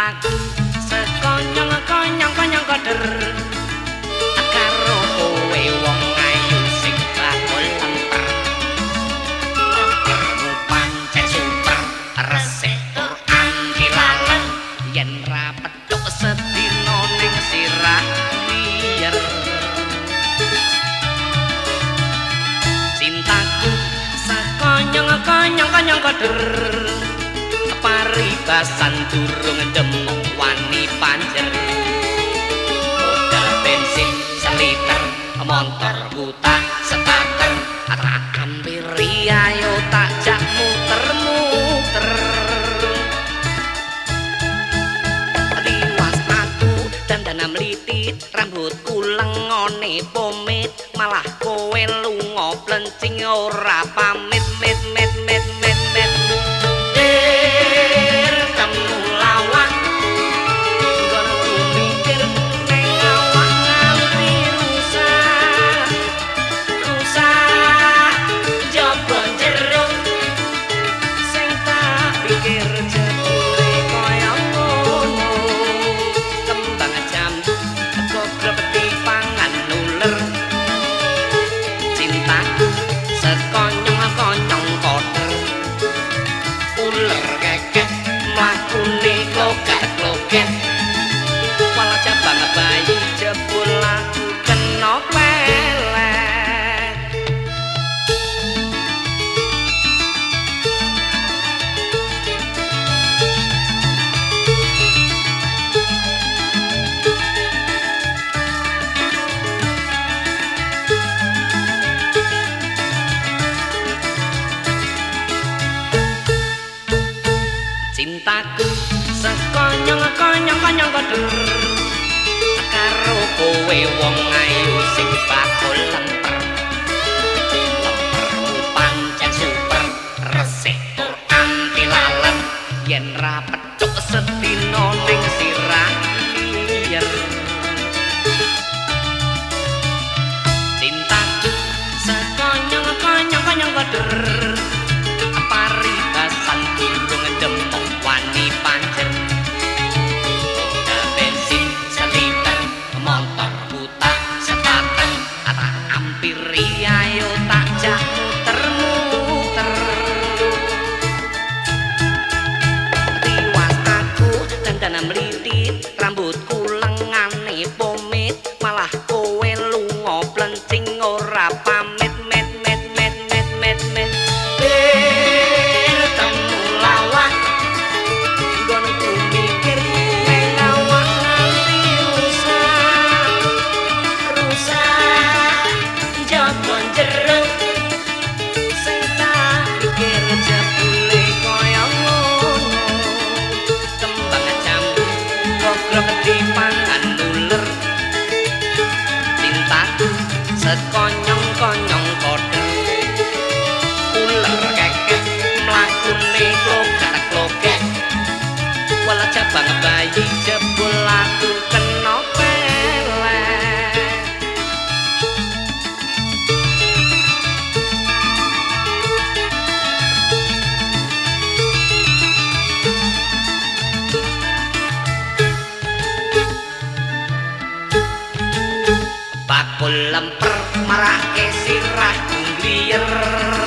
Cintaku sekonyong-konyong konyong koder karo kowe wong ayu sing bakul lemper. Lempermu pancen super resik tur anti-lalen yen ra petuk sedina ning sirah liyer. Cintaku sekonyong-konyong konyong koder paribasan durung demung wani panjer. Modal bensin seliter motor buta setater tak ampiri ayo tak jak muter-muter. Liwas aku dandana mlitit rambutku lengone pomit malah kowe lunga plencing ora pamit mit mit mit mit mit. Cintaku sekonyong-konyong konyong koder karo kowe wong ayu sing bakul lemper. Lempermu pancen super resik tur anti-lalen yen ra petuk sedina ning sirah liyer. Cintaku sekonyong-konyong konyong koder paribasan durung demung wani panjer. Modal bensin seliter motor buta setater tak ampiri ayo tak jak muter-muter. Liwas aku dandana mlitit rambutku lengane pomit malah kowe lunga plencing ora pamit met met met met met met. Sekonyong-konyong koder uler keket mlakune klogat-kloget wala cabang bayi jebul aku kena pelet. Bakul lemper marake sirah gliyer.